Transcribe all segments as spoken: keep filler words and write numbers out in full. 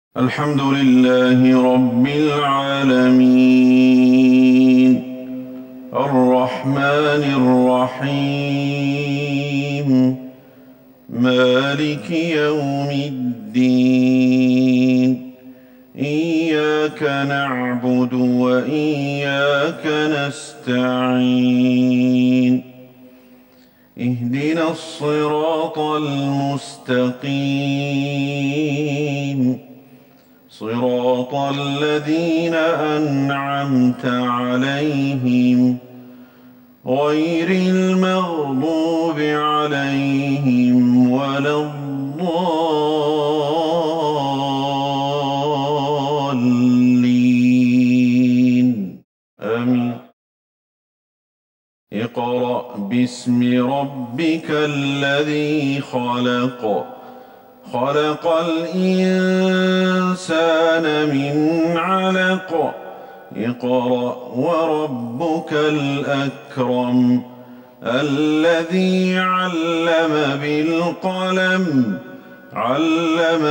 الحمد لله رب العالمين الرحمن الرحيم مالك يوم الدين إياك نعبد وإياك نستعين اهدنا الصراط المستقيم صراط الذين أنعمت عليهم غير المغضوب عليهم ولا الضالين آمين. اقرأ باسم ربك الذي خلق خلق الإنسان من علق اقرأ وربك الأكرم الذي علم بالقلم علم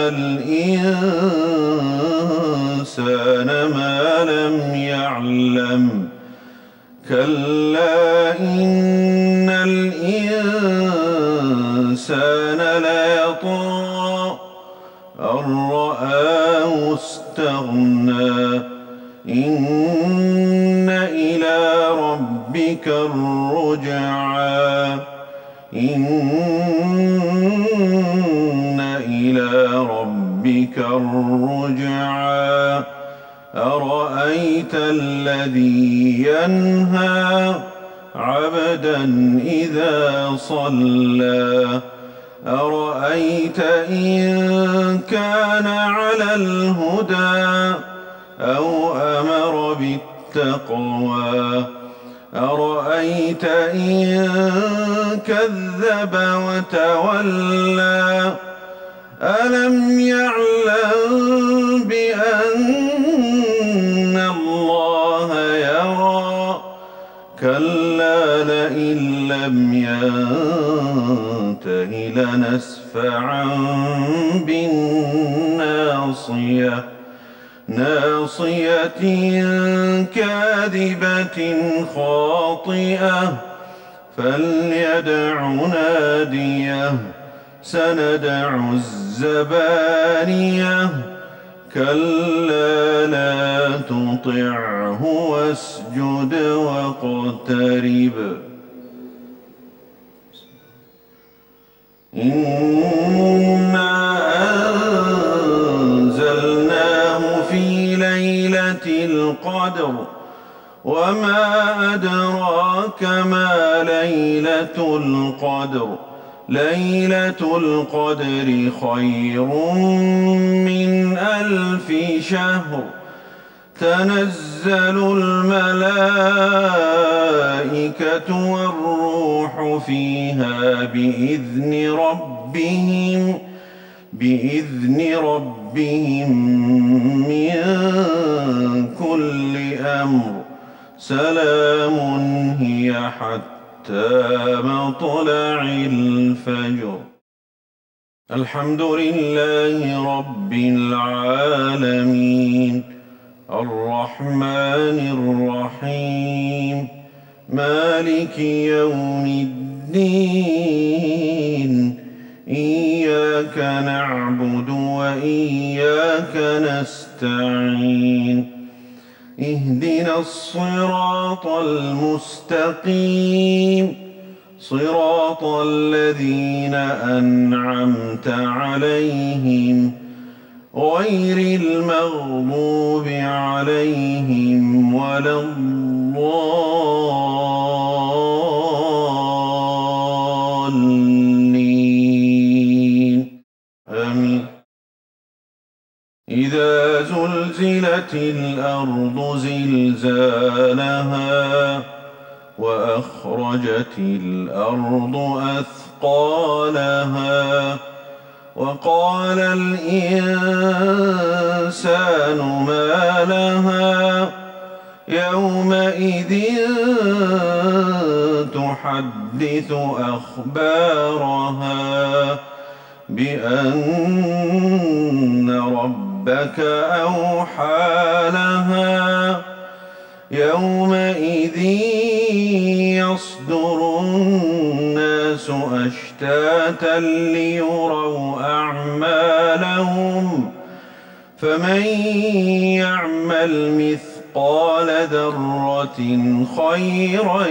الإنسان ما لم يعلم كلا إن الإنسان ليطغى أن رآه استغنى إن إلى ربك الرجعى إن إلى ربك الرجعى أرأيت الذي ينهى عبدا إذا صلى أرأيت إن كان على الهدى أو أمر بالتقوى أرأيت إن كذب وتولى ألم يعلم بأن الله يرى كلا لئن لم ينته لنسفعا بالناصية ناصية كاذبة خاطئة فليدع ناديه سندع الزبانية كلا لا تطعه واسجد واقترب إنا أنزلناه في ليلة القدر وما أدراك ما ليلة القدر ليلة القدر خير من ألف شهر تنزل الملائكة والروح فيها بإذن ربهم بإذن ربهم من كل أمر سلام هي حتى مطلع الفجر. الحمد لله رب العالمين الرحمن الرحيم مالك يوم الدين إياك نعبد وإياك نستعين اهدنا الصراط المستقيم صراط الذين أنعمت عليهم غير المغضوب عليهم ولا الضالين آمين. إذا زلزلت الأرض زلزالها وأخرجت الأرض أثقالها وقال الإنسان ما لها يومئذ تحدث أخبارها بأن ربك ربك أوحى لها يومئذ يصدر الناس أشتاتا ليروا أعمالهم فمن يعمل مثقال ذرة خيرا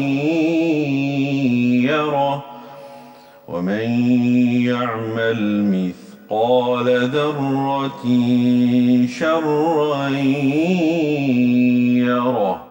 يره ومن يعمل مثقال ذرة شرا يره.